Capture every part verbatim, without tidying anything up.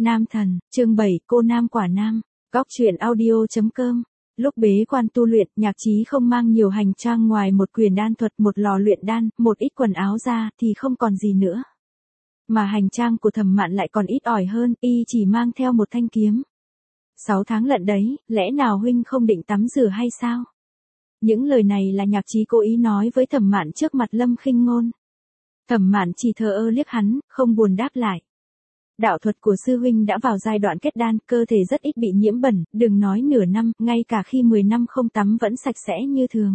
Nam thần, chương bảy, cô nam quả nam. Góc truyện audio chấm com. Lúc bế quan tu luyện, Nhạc Chí không mang nhiều hành trang ngoài một quyền đan thuật, một lò luyện đan, một ít quần áo ra thì không còn gì nữa. Mà hành trang của Thẩm Mạn lại còn ít ỏi hơn, y chỉ mang theo một thanh kiếm. Sáu tháng lận đấy, lẽ nào huynh không định tắm rửa hay sao? Những lời này là Nhạc Chí cố ý nói với Thẩm Mạn trước mặt Lâm Khinh Ngôn. Thẩm Mạn chỉ thờ ơ liếc hắn, không buồn đáp lại. Đạo thuật của sư huynh đã vào giai đoạn kết đan, cơ thể rất ít bị nhiễm bẩn, đừng nói nửa năm, ngay cả khi mười năm không tắm vẫn sạch sẽ như thường.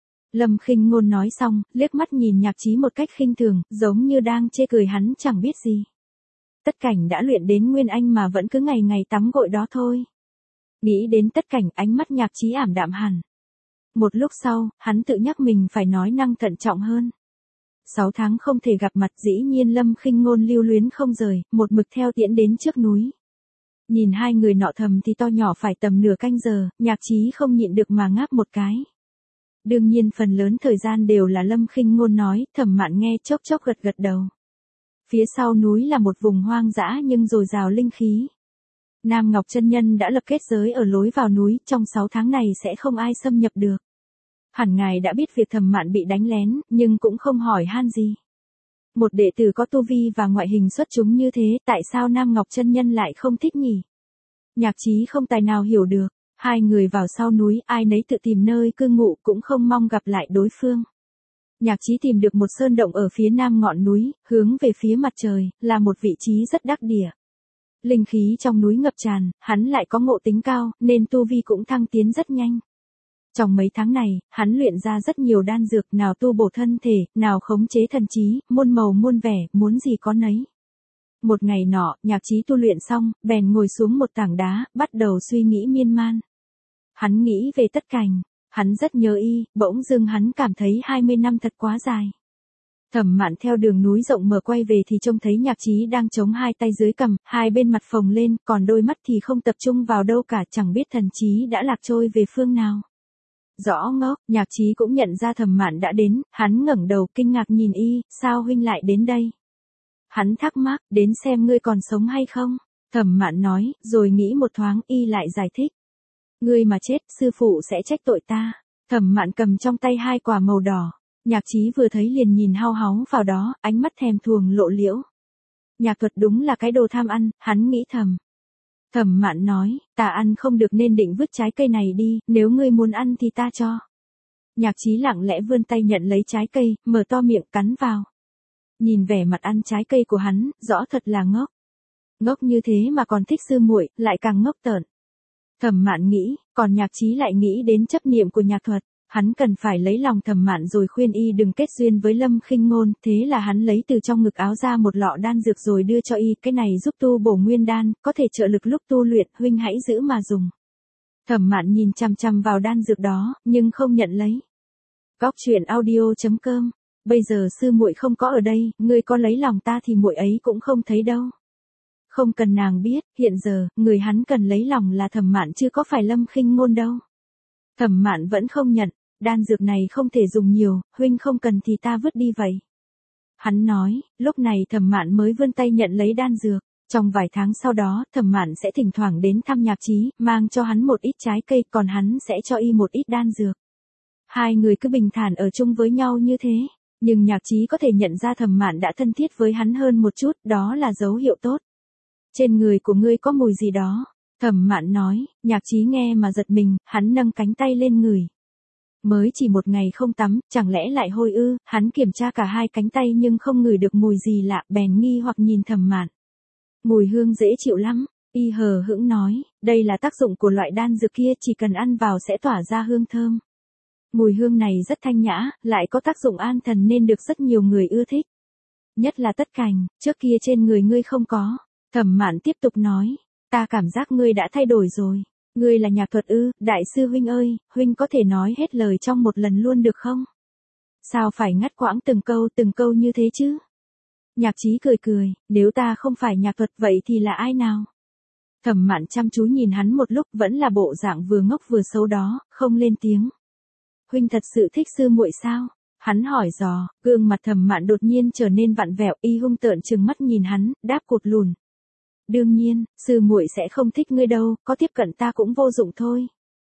Lâm Khinh Ngôn nói xong, liếc mắt nhìn Nhạc Chí một cách khinh thường, giống như đang chê cười hắn chẳng biết gì. Tất Cảnh đã luyện đến Nguyên Anh mà vẫn cứ ngày ngày tắm gội đó thôi. Nghĩ đến Tất Cảnh, ánh mắt Nhạc Chí ảm đạm hẳn. Một lúc sau, hắn tự nhắc mình phải nói năng thận trọng hơn. Sáu tháng không thể gặp mặt, dĩ nhiên Lâm Khinh Ngôn lưu luyến không rời, một mực theo tiễn đến trước núi. Nhìn hai người nọ thầm thì to nhỏ phải tầm nửa canh giờ, Nhạc Chí không nhịn được mà ngáp một cái. Đương nhiên phần lớn thời gian đều là Lâm Khinh Ngôn nói, Thẩm Mạn nghe chốc chốc gật gật đầu. Phía sau núi là một vùng hoang dã nhưng dồi dào linh khí. Nam Ngọc Chân Nhân đã lập kết giới ở lối vào núi, trong sáu tháng này sẽ không ai xâm nhập được. Hẳn ngài đã biết việc Thẩm Mạn bị đánh lén, nhưng cũng không hỏi han gì. Một đệ tử có tu vi và ngoại hình xuất chúng như thế, tại sao Nam Ngọc Chân Nhân lại không thích nhỉ? Nhạc Chí không tài nào hiểu được. Hai người vào sau núi, ai nấy tự tìm nơi cư ngụ, cũng không mong gặp lại đối phương. Nhạc Chí tìm được một sơn động ở phía nam ngọn núi, hướng về phía mặt trời, là một vị trí rất đắc địa. Linh khí trong núi ngập tràn, hắn lại có ngộ tính cao, nên tu vi cũng thăng tiến rất nhanh. Trong mấy tháng này, hắn luyện ra rất nhiều đan dược, nào tu bổ thân thể, nào khống chế thần trí, muôn màu muôn vẻ, muốn gì có nấy. Một ngày nọ, Nhạc Chí tu luyện xong, bèn ngồi xuống một tảng đá, bắt đầu suy nghĩ miên man. Hắn nghĩ về Tất Cảnh, hắn rất nhớ y, bỗng dưng hắn cảm thấy hai mươi năm thật quá dài. Thẩm Mạn theo đường núi rộng mở quay về thì trông thấy Nhạc Chí đang chống hai tay dưới cằm, hai bên mặt phồng lên, còn đôi mắt thì không tập trung vào đâu cả, chẳng biết thần trí đã lạc trôi về phương nào. Rõ ngốc, Nhạc Chí cũng nhận ra Thẩm Mạn đã đến, hắn ngẩng đầu kinh ngạc nhìn y, sao huynh lại đến đây? Hắn thắc mắc, đến xem ngươi còn sống hay không? Thẩm Mạn nói, rồi nghĩ một thoáng, y lại giải thích. Ngươi mà chết, sư phụ sẽ trách tội ta. Thẩm Mạn cầm trong tay hai quả màu đỏ. Nhạc Chí vừa thấy liền nhìn hao háu vào đó, ánh mắt thèm thuồng lộ liễu. Nhạc thuật đúng là cái đồ tham ăn, hắn nghĩ thầm. Thẩm Mạn nói, ta ăn không được nên định vứt trái cây này đi, nếu ngươi muốn ăn thì ta cho. Nhạc Chí lặng lẽ vươn tay nhận lấy trái cây, mở to miệng cắn vào. Nhìn vẻ mặt ăn trái cây của hắn, rõ thật là ngốc. Ngốc như thế mà còn thích sư muội, lại càng ngốc tởn. Thẩm Mạn nghĩ, còn Nhạc Chí lại nghĩ đến chấp niệm của nhạc thuật, hắn cần phải lấy lòng Thẩm Mạn rồi khuyên y đừng kết duyên với Lâm Khinh Ngôn, thế là hắn lấy từ trong ngực áo ra một lọ đan dược rồi đưa cho y, cái này giúp tu bổ nguyên đan, có thể trợ lực lúc tu luyện, huynh hãy giữ mà dùng. Thẩm Mạn nhìn chằm chằm vào đan dược đó, nhưng không nhận lấy. Góc truyện audio chấm com. Bây giờ sư muội không có ở đây, ngươi có lấy lòng ta thì muội ấy cũng không thấy đâu. Không cần nàng biết, hiện giờ, người hắn cần lấy lòng là Thẩm Mạn chứ có phải Lâm Khinh Ngôn đâu. Thẩm Mạn vẫn không nhận, đan dược này không thể dùng nhiều, huynh không cần thì ta vứt đi vậy. Hắn nói, lúc này Thẩm Mạn mới vươn tay nhận lấy đan dược. Trong vài tháng sau đó, Thẩm Mạn sẽ thỉnh thoảng đến thăm Nhạc Chí, mang cho hắn một ít trái cây, còn hắn sẽ cho y một ít đan dược. Hai người cứ bình thản ở chung với nhau như thế. Nhưng Nhạc Chí có thể nhận ra Thẩm Mạn đã thân thiết với hắn hơn một chút, đó là dấu hiệu tốt. Trên người của ngươi có mùi gì đó. Thẩm Mạn nói, Nhạc Chí nghe mà giật mình, hắn nâng cánh tay lên ngửi. Mới chỉ một ngày không tắm, chẳng lẽ lại hôi ư, hắn kiểm tra cả hai cánh tay nhưng không ngửi được mùi gì lạ, bèn nghi hoặc nhìn Thẩm Mạn. Mùi hương dễ chịu lắm, y hờ hững nói, đây là tác dụng của loại đan dược kia, chỉ cần ăn vào sẽ tỏa ra hương thơm. Mùi hương này rất thanh nhã, lại có tác dụng an thần nên được rất nhiều người ưa thích. Nhất là Tất Cảnh, trước kia trên người ngươi không có. Thẩm Mạn tiếp tục nói, ta cảm giác ngươi đã thay đổi rồi. Ngươi là nhạc thuật ư, đại sư huynh ơi, huynh có thể nói hết lời trong một lần luôn được không? Sao phải ngắt quãng từng câu từng câu như thế chứ? Nhạc Chí cười cười, nếu ta không phải nhạc thuật vậy thì là ai nào? Thẩm Mạn chăm chú nhìn hắn một lúc, vẫn là bộ dạng vừa ngốc vừa xấu đó, không lên tiếng. Huynh thật sự thích sư muội sao? Hắn hỏi dò, gương mặt Thẩm Mạn đột nhiên trở nên vặn vẹo, y hung tợn trừng mắt nhìn hắn, đáp cụt lùn. Đương nhiên, sư muội sẽ không thích ngươi đâu, có tiếp cận ta cũng vô dụng thôi.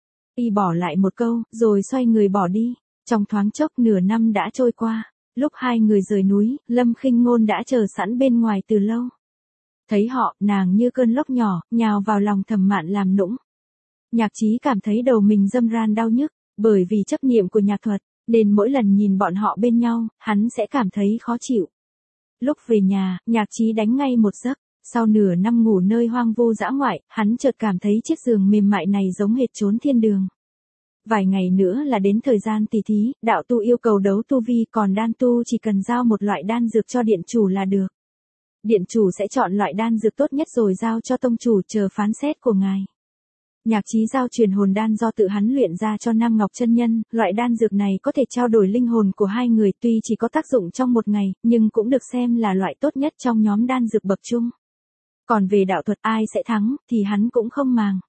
Y bỏ lại một câu, rồi xoay người bỏ đi. Trong thoáng chốc nửa năm đã trôi qua. Lúc hai người rời núi, Lâm Khinh Ngôn đã chờ sẵn bên ngoài từ lâu. Thấy họ, nàng như cơn lốc nhỏ, nhào vào lòng Thẩm Mạn làm nũng. Nhạc Chí cảm thấy đầu mình râm ran đau nhức, bởi vì chấp niệm của Nhạc Thuật, nên mỗi lần nhìn bọn họ bên nhau, hắn sẽ cảm thấy khó chịu. Lúc về nhà, Nhạc Chí đánh ngay một giấc. Sau nửa năm ngủ nơi hoang vu dã ngoại, hắn chợt cảm thấy chiếc giường mềm mại này giống hệt chốn thiên đường. Vài ngày nữa là đến thời gian tỷ thí, đạo tu yêu cầu đấu tu vi, còn đan tu chỉ cần giao một loại đan dược cho điện chủ là được. Điện chủ sẽ chọn loại đan dược tốt nhất rồi giao cho tông chủ chờ phán xét của ngài. Nhạc Chí giao truyền hồn đan do tự hắn luyện ra cho Nam Ngọc chân nhân, loại đan dược này có thể trao đổi linh hồn của hai người, tuy chỉ có tác dụng trong một ngày, nhưng cũng được xem là loại tốt nhất trong nhóm đan dược bậc trung. Còn về đạo thuật ai sẽ thắng, thì hắn cũng không màng.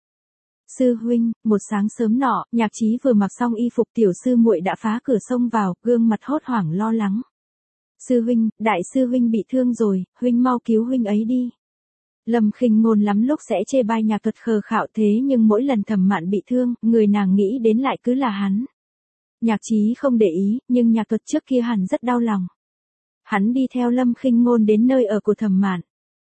Sư huynh, một sáng sớm nọ, Nhạc Chí vừa mặc xong y phục tiểu sư muội đã phá cửa xông vào, gương mặt hốt hoảng lo lắng. Sư huynh, đại sư huynh bị thương rồi, huynh mau cứu huynh ấy đi. Lâm Khinh Ngôn lắm lúc sẽ chê bai Nhạc Thuật khờ khạo thế nhưng mỗi lần Thẩm Mạn bị thương, người nàng nghĩ đến lại cứ là hắn. Nhạc Chí không để ý, nhưng Nhạc Thuật trước kia hẳn rất đau lòng. Hắn đi theo Lâm Khinh Ngôn đến nơi ở của Thẩm Mạn.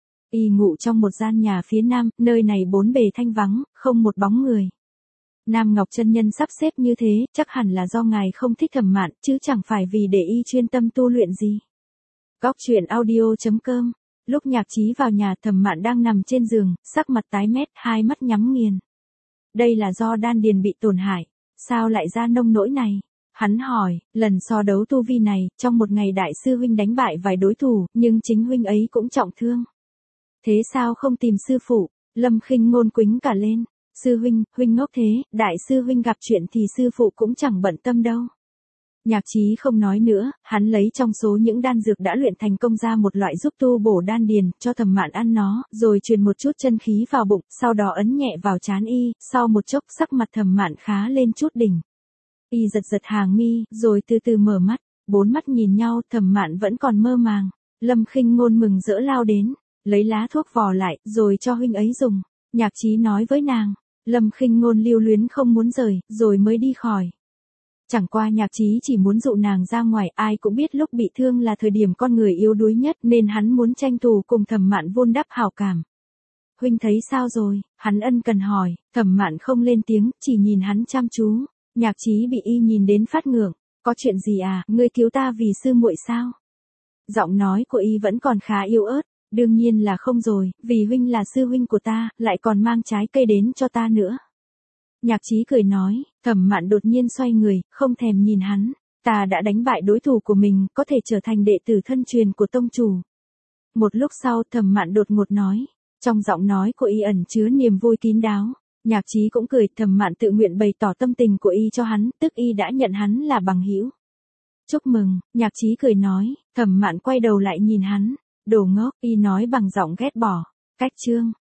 Y ngủ trong một gian nhà phía nam, nơi này bốn bề thanh vắng, không một bóng người. Nam Ngọc chân nhân sắp xếp như thế, chắc hẳn là do ngài không thích Thẩm Mạn, chứ chẳng phải vì để y chuyên tâm tu luyện gì. Góc truyện audio chấm com. Lúc Nhạc Chí vào nhà, Thẩm Mạn đang nằm trên giường, sắc mặt tái mét, hai mắt nhắm nghiền. Đây là do đan điền bị tổn hại, sao lại ra nông nỗi này? Hắn hỏi, lần so đấu tu vi này, trong một ngày đại sư huynh đánh bại vài đối thủ, nhưng chính huynh ấy cũng trọng thương. Thế sao không tìm sư phụ? Lâm Khinh Ngôn quĩnh cả lên. Sư huynh, huynh ngốc thế, đại sư huynh gặp chuyện thì sư phụ cũng chẳng bận tâm đâu. Nhạc Chí không nói nữa, hắn lấy trong số những đan dược đã luyện thành công ra một loại giúp tu bổ đan điền, cho Thẩm Mạn ăn nó, rồi truyền một chút chân khí vào bụng, sau đó ấn nhẹ vào trán y, sau một chốc sắc mặt Thẩm Mạn khá lên chút đỉnh. Y giật giật hàng mi, rồi từ từ mở mắt, bốn mắt nhìn nhau, Thẩm Mạn vẫn còn mơ màng. Lâm Khinh Ngôn mừng rỡ lao đến, lấy lá thuốc vò lại, rồi cho huynh ấy dùng. Nhạc Chí nói với nàng. Lâm Khinh Ngôn lưu luyến không muốn rời, rồi mới đi khỏi. Chẳng qua Nhạc Chí chỉ muốn dụ nàng ra ngoài, ai cũng biết lúc bị thương là thời điểm con người yếu đuối nhất, nên hắn muốn tranh thủ cùng Thẩm Mạn vun đắp hảo cảm. Huynh thấy sao rồi? Hắn ân cần hỏi. Thẩm Mạn không lên tiếng, chỉ nhìn hắn chăm chú. Nhạc Chí bị y nhìn đến phát ngượng. Có chuyện gì à, ngươi cứu ta vì sư muội sao? Giọng nói của y vẫn còn khá yếu ớt. Đương nhiên là không rồi, vì huynh là sư huynh của ta, lại còn mang trái cây đến cho ta nữa. Nhạc Chí cười nói. Thẩm Mạn đột nhiên xoay người, không thèm nhìn hắn. Ta đã đánh bại đối thủ của mình, có thể trở thành đệ tử thân truyền của tông chủ. Một lúc sau Thẩm Mạn đột ngột nói. Trong giọng nói của y ẩn chứa niềm vui kín đáo. Nhạc Chí cũng cười, Thẩm Mạn tự nguyện bày tỏ tâm tình của y cho hắn, tức y đã nhận hắn là bằng hữu. Chúc mừng, Nhạc Chí cười nói. Thẩm Mạn quay đầu lại nhìn hắn. Đồ ngốc, y nói bằng giọng ghét bỏ. Cách chương.